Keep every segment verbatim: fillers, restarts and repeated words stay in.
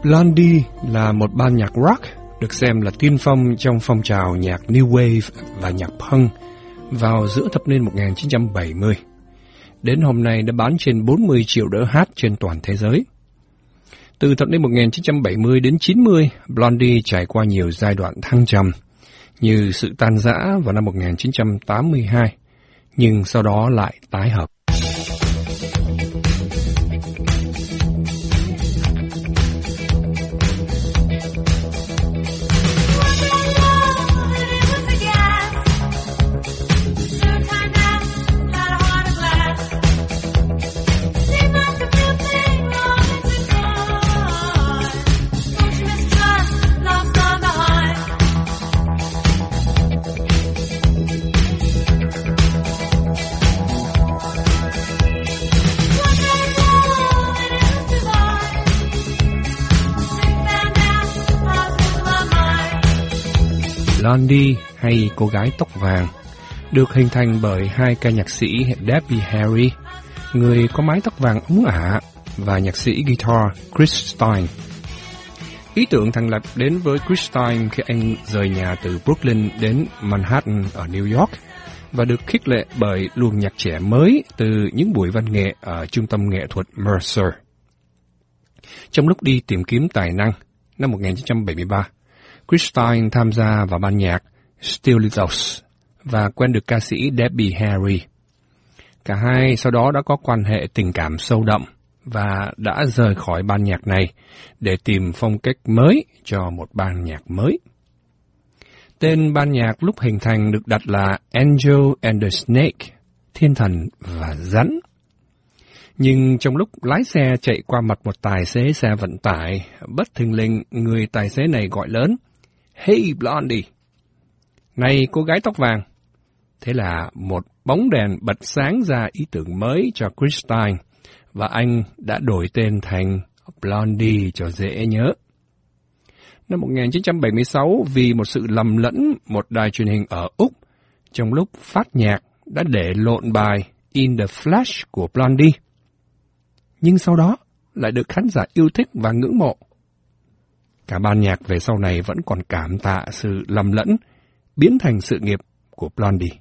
Blondie là một ban nhạc rock được xem là tiên phong trong phong trào nhạc New Wave và nhạc punk vào giữa thập niên một nghìn chín trăm bảy mươi. Đến hôm nay đã bán trên bốn mươi triệu đỡ hát trên toàn thế giới. Từ thập niên một nghìn chín trăm bảy mươi đến chín mươi, Blondie trải qua nhiều giai đoạn thăng trầm, như sự tan rã vào năm một nghìn chín trăm tám mươi hai, nhưng sau đó lại tái hợp. Blondie hay cô gái tóc vàng được hình thành bởi hai ca nhạc sĩ Debbie Harry, người có mái tóc vàng ống ả, và nhạc sĩ guitar Chris Stein. Ý tưởng thành lập đến với Chris Stein khi anh rời nhà từ Brooklyn đến Manhattan ở New York và được khích lệ bởi luồng nhạc trẻ mới từ những buổi văn nghệ ở trung tâm nghệ thuật Mercer. Trong lúc đi tìm kiếm tài năng, năm một nghìn chín trăm bảy mươi ba, Chris Stein tham gia vào ban nhạc Steelers và quen được ca sĩ Debbie Harry. Cả hai sau đó đã có quan hệ tình cảm sâu đậm và đã rời khỏi ban nhạc này để tìm phong cách mới cho một ban nhạc mới. Tên ban nhạc lúc hình thành được đặt là Angel and the Snake, thiên thần và rắn. Nhưng trong lúc lái xe chạy qua mặt một tài xế xe vận tải, bất thình lình người tài xế này gọi lớn: "Hey Blondie!" "Này cô gái tóc vàng!" Thế là một bóng đèn bật sáng ra ý tưởng mới cho Chris Stein, và anh đã đổi tên thành Blondie cho dễ nhớ. Năm một nghìn chín trăm bảy mươi sáu, vì một sự lầm lẫn, một đài truyền hình ở Úc, trong lúc phát nhạc đã để lộn bài In the Flash của Blondie. Nhưng sau đó lại được khán giả yêu thích và ngưỡng mộ. Cả ban nhạc về sau này vẫn còn cảm tạ sự lầm lẫn, biến thành sự nghiệp của Blondie.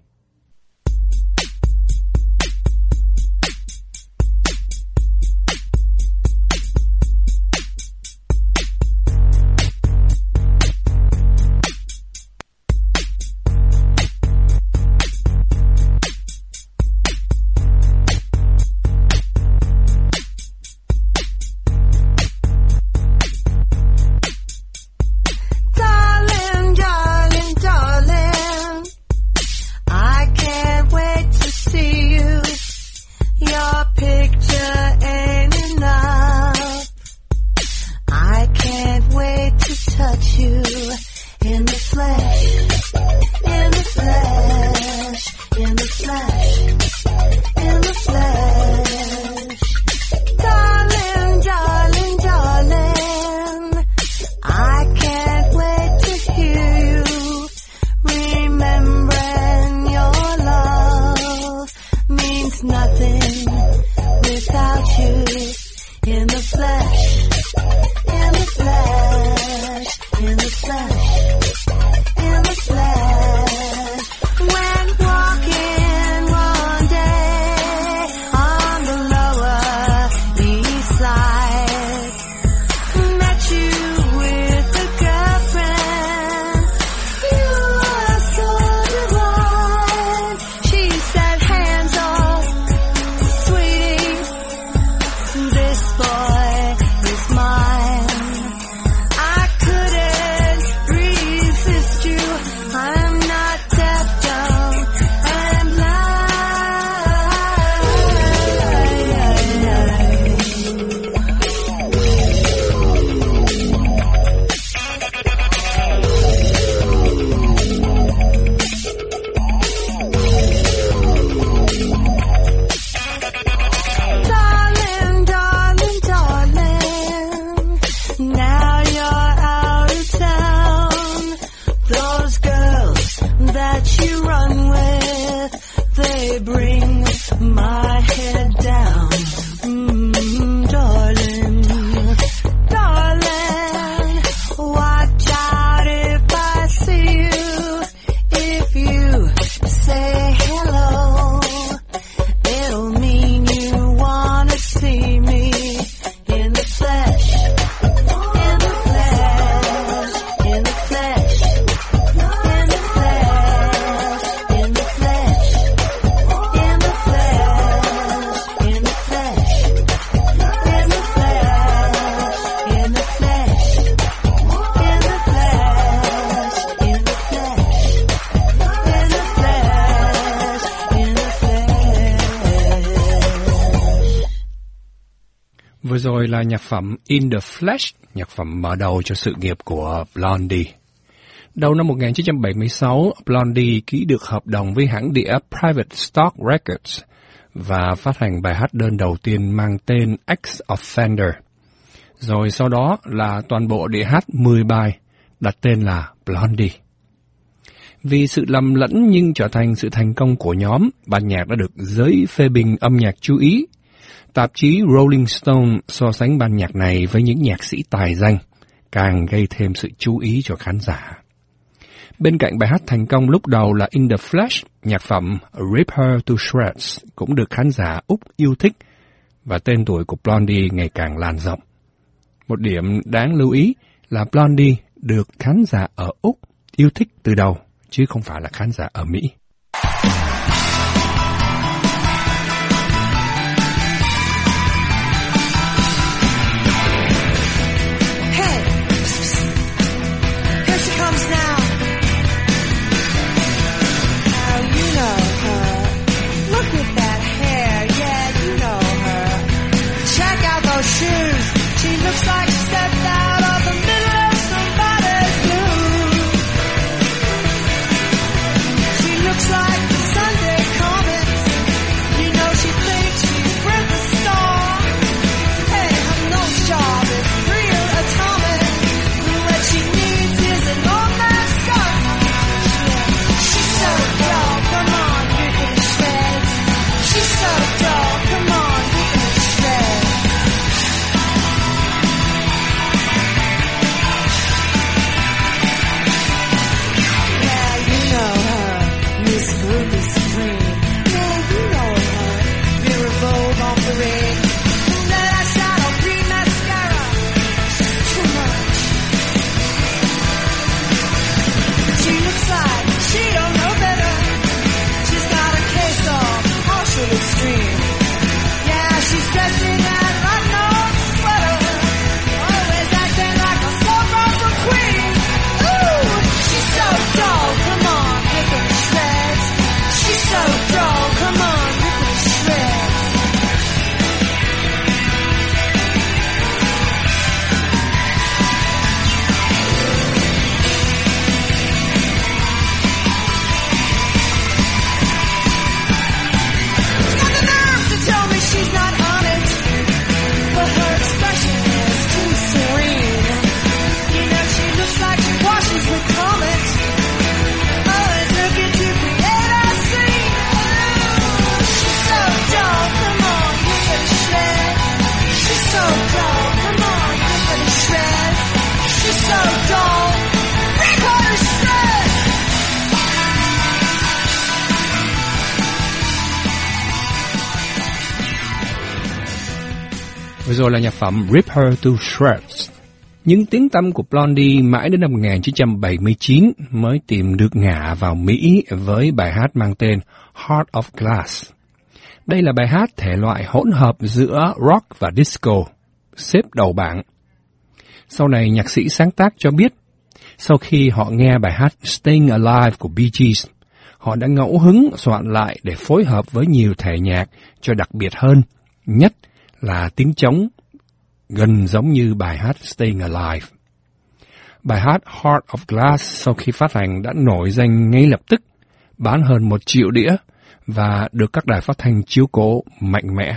Vừa rồi là nhạc phẩm In the Flesh, nhạc phẩm mở đầu cho sự nghiệp của Blondie. Đầu năm một nghìn chín trăm bảy mươi sáu, Blondie ký được hợp đồng với hãng đĩa Private Stock Records và phát hành bài hát đơn đầu tiên mang tên Ex-Offender. Rồi sau đó là toàn bộ đĩa hát mười bài, đặt tên là Blondie. Vì sự lầm lẫn nhưng trở thành sự thành công của nhóm, ban nhạc đã được giới phê bình âm nhạc chú ý. Tạp chí Rolling Stone so sánh ban nhạc này với những nhạc sĩ tài danh, càng gây thêm sự chú ý cho khán giả. Bên cạnh bài hát thành công lúc đầu là In the Flesh, nhạc phẩm Rip Her to Shreds cũng được khán giả Úc yêu thích và tên tuổi của Blondie ngày càng lan rộng. Một điểm đáng lưu ý là Blondie được khán giả ở Úc yêu thích từ đầu, chứ không phải là khán giả ở Mỹ. Vừa rồi là nhạc phẩm Rip Her to Shreds. Những tiếng tăm của Blondie mãi đến năm một nghìn chín trăm bảy mươi chín mới tìm được ngả vào Mỹ với bài hát mang tên Heart of Glass. Đây là bài hát thể loại hỗn hợp giữa rock và disco, xếp đầu bảng. Sau này nhạc sĩ sáng tác cho biết, sau khi họ nghe bài hát Staying Alive của Bee Gees, họ đã ngẫu hứng soạn lại để phối hợp với nhiều thể nhạc cho đặc biệt hơn, nhất là tiếng trống gần giống như bài hát Staying Alive. Bài hát Heart of Glass sau khi phát hành đã nổi danh ngay lập tức, bán hơn một triệu đĩa và được các đài phát thanh chiếu cố mạnh mẽ.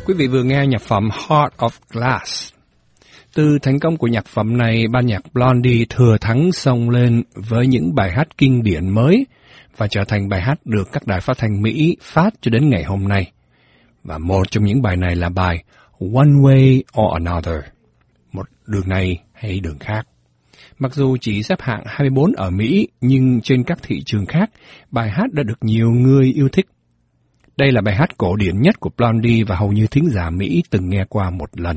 Quý vị vừa nghe nhạc phẩm Heart of Glass. Từ thành công của nhạc phẩm này, ban nhạc Blondie thừa thắng xông lên với những bài hát kinh điển mới và trở thành bài hát được các đài phát thanh Mỹ phát cho đến ngày hôm nay. Và một trong những bài này là bài One Way or Another, một đường này hay đường khác. Mặc dù chỉ xếp hạng hai mươi bốn ở Mỹ, nhưng trên các thị trường khác, bài hát đã được nhiều người yêu thích. Đây là bài hát cổ điển nhất của Blondie và hầu như thính giả Mỹ từng nghe qua một lần.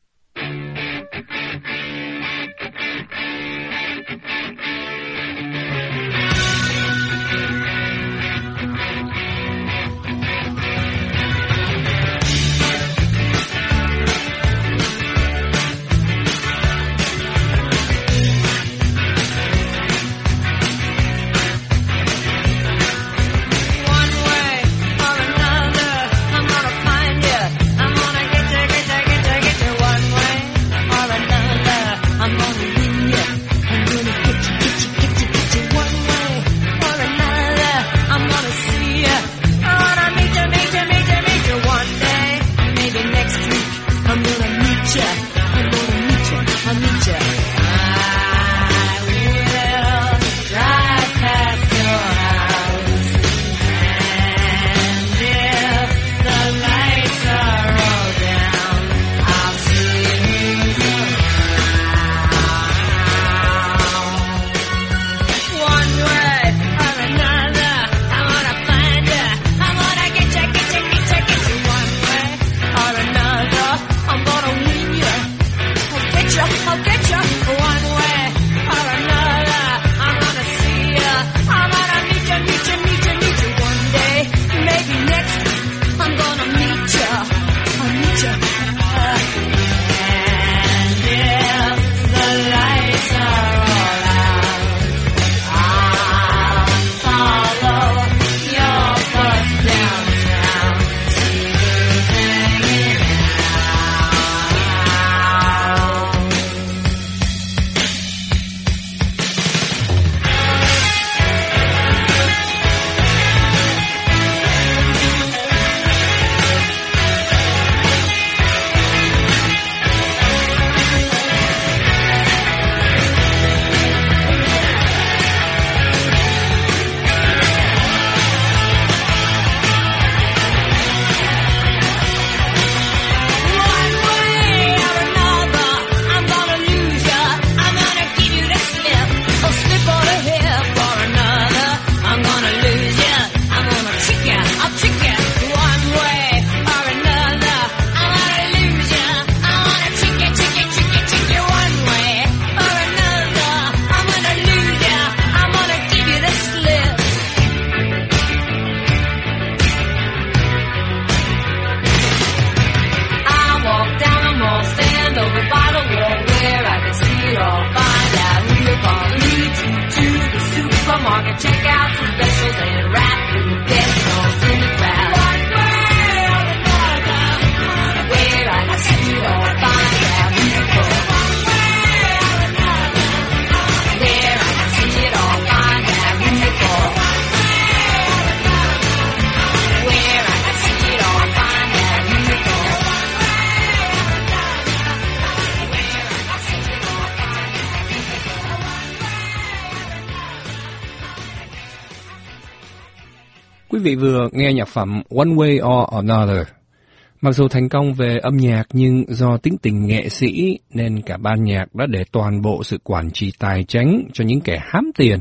Quý vị vừa nghe nhạc phẩm One Way or Another. Mặc dù thành công về âm nhạc nhưng do tính tình nghệ sĩ nên cả ban nhạc đã để toàn bộ sự quản trị tài chính cho những kẻ hám tiền.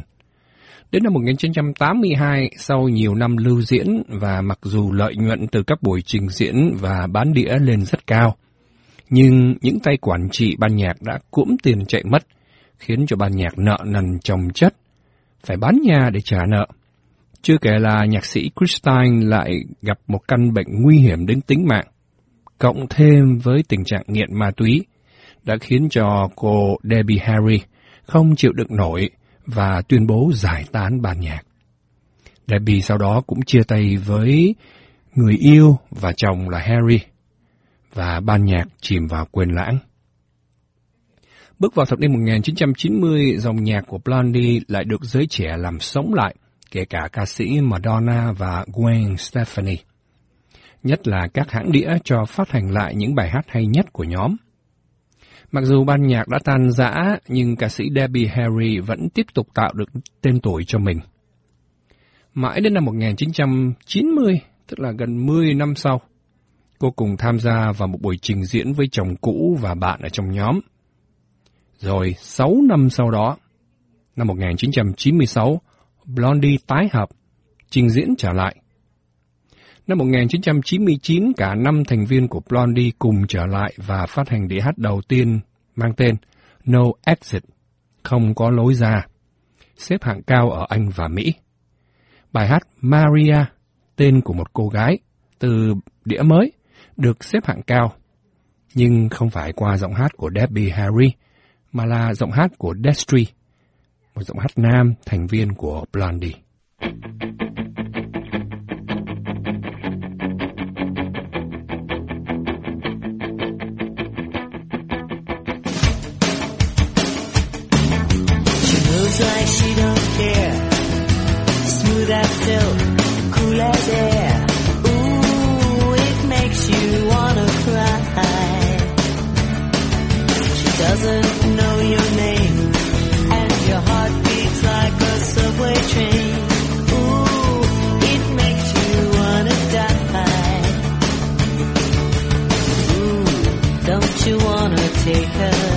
Đến năm một nghìn chín trăm tám mươi hai, sau nhiều năm lưu diễn và mặc dù lợi nhuận từ các buổi trình diễn và bán đĩa lên rất cao, nhưng những tay quản trị ban nhạc đã cũm tiền chạy mất, khiến cho ban nhạc nợ nần chồng chất, phải bán nhà để trả nợ. Chưa kể là nhạc sĩ Chris Stein lại gặp một căn bệnh nguy hiểm đến tính mạng, cộng thêm với tình trạng nghiện ma túy, đã khiến cho cô Debbie Harry không chịu đựng nổi và tuyên bố giải tán ban nhạc. Debbie sau đó cũng chia tay với người yêu và chồng là Harry, và ban nhạc chìm vào quên lãng. Bước vào thập niên một nghìn chín trăm chín mươi, dòng nhạc của Blondie lại được giới trẻ làm sống lại, kể cả ca sĩ Madonna và Gwen Stefani. nhất là các hãng đĩa cho phát hành lại những bài hát hay nhất của nhóm. Mặc dù ban nhạc đã tan rã, nhưng ca sĩ Debbie Harry vẫn tiếp tục tạo được tên tuổi cho mình. Mãi đến năm một nghìn chín trăm chín mươi, tức là gần mười năm sau, cô cùng tham gia vào một buổi trình diễn với chồng cũ và bạn ở trong nhóm. Rồi sáu năm sau đó, năm một nghìn chín trăm chín mươi sáu, Blondie tái hợp, trình diễn trở lại. Năm một nghìn chín trăm chín mươi chín, cả năm thành viên của Blondie cùng trở lại và phát hành đĩa hát đầu tiên mang tên No Exit, không có lối ra, xếp hạng cao ở Anh và Mỹ. Bài hát Maria, tên của một cô gái, từ đĩa mới, được xếp hạng cao, nhưng không phải qua giọng hát của Debbie Harry, mà là giọng hát của Destry, một giọng hát nam thành viên của Blondie. Like she don't care, smooth as silk, cool as air. Ooh, it makes you wanna cry. She doesn't know your name, and your heart beats like a subway train. Ooh, it makes you wanna die. Ooh, don't you wanna take her?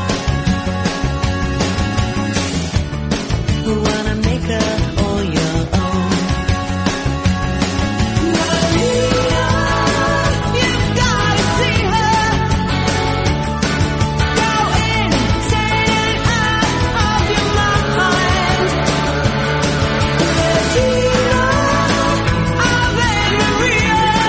Who wanna make her all your own? Maria, you've gotta see her. Go insane and out of your mind. Regina of Maria,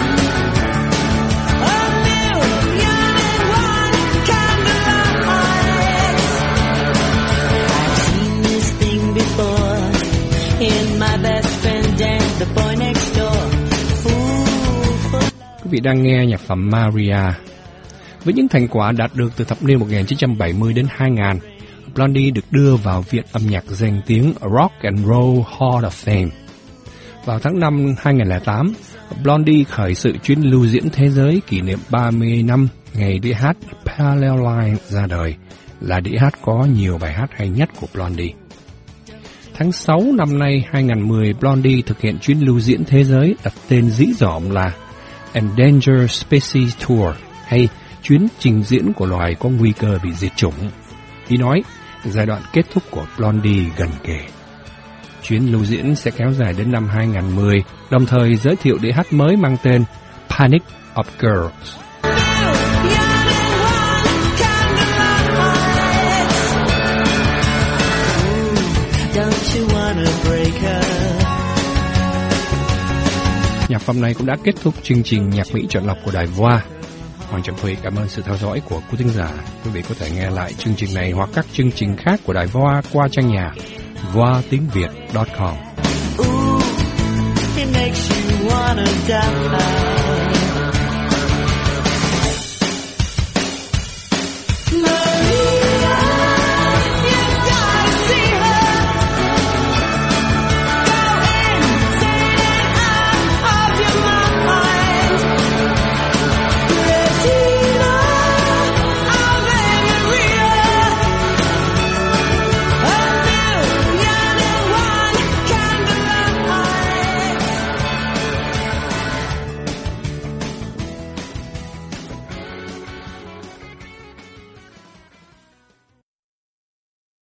a million and one candlelights. I've seen this thing before in my best friend and the boy next door. Quý vị đang nghe nhạc phẩm Maria. Với những thành quả đạt được từ thập niên một nghìn chín trăm bảy mươi đến hai nghìn, Blondie được đưa vào Viện âm nhạc danh tiếng Rock and Roll Hall of Fame. Vào tháng năm hai nghìn lẻ tám, Blondie khởi sự chuyến lưu diễn thế giới kỷ niệm ba mươi năm ngày đĩa hát Parallel Line ra đời, là đĩa hát có nhiều bài hát hay nhất của Blondie. Tháng sáu năm nay hai nghìn mười, Blondie thực hiện chuyến lưu diễn thế giới đặt tên dĩ dỏm là Endangered Species Tour, hay chuyến trình diễn của loài có nguy cơ bị diệt chủng. Ý nói, giai đoạn kết thúc của Blondie gần kề. Chuyến lưu diễn sẽ kéo dài đến năm hai nghìn mười, đồng thời giới thiệu đĩa hát mới mang tên Panic of Girls. Don't you wanna break her? Nhạc phẩm này cũng đã kết thúc chương trình Nhạc Mỹ chọn lọc của Đài Voa. Hoàng Trọng Thủy cảm ơn sự theo dõi của quý thính giả. Quý vị có thể nghe lại chương trình này hoặc các chương trình khác của Đài Voa qua trang nhà voa tiếng việt chấm com. Ooh, it makes you wanna die.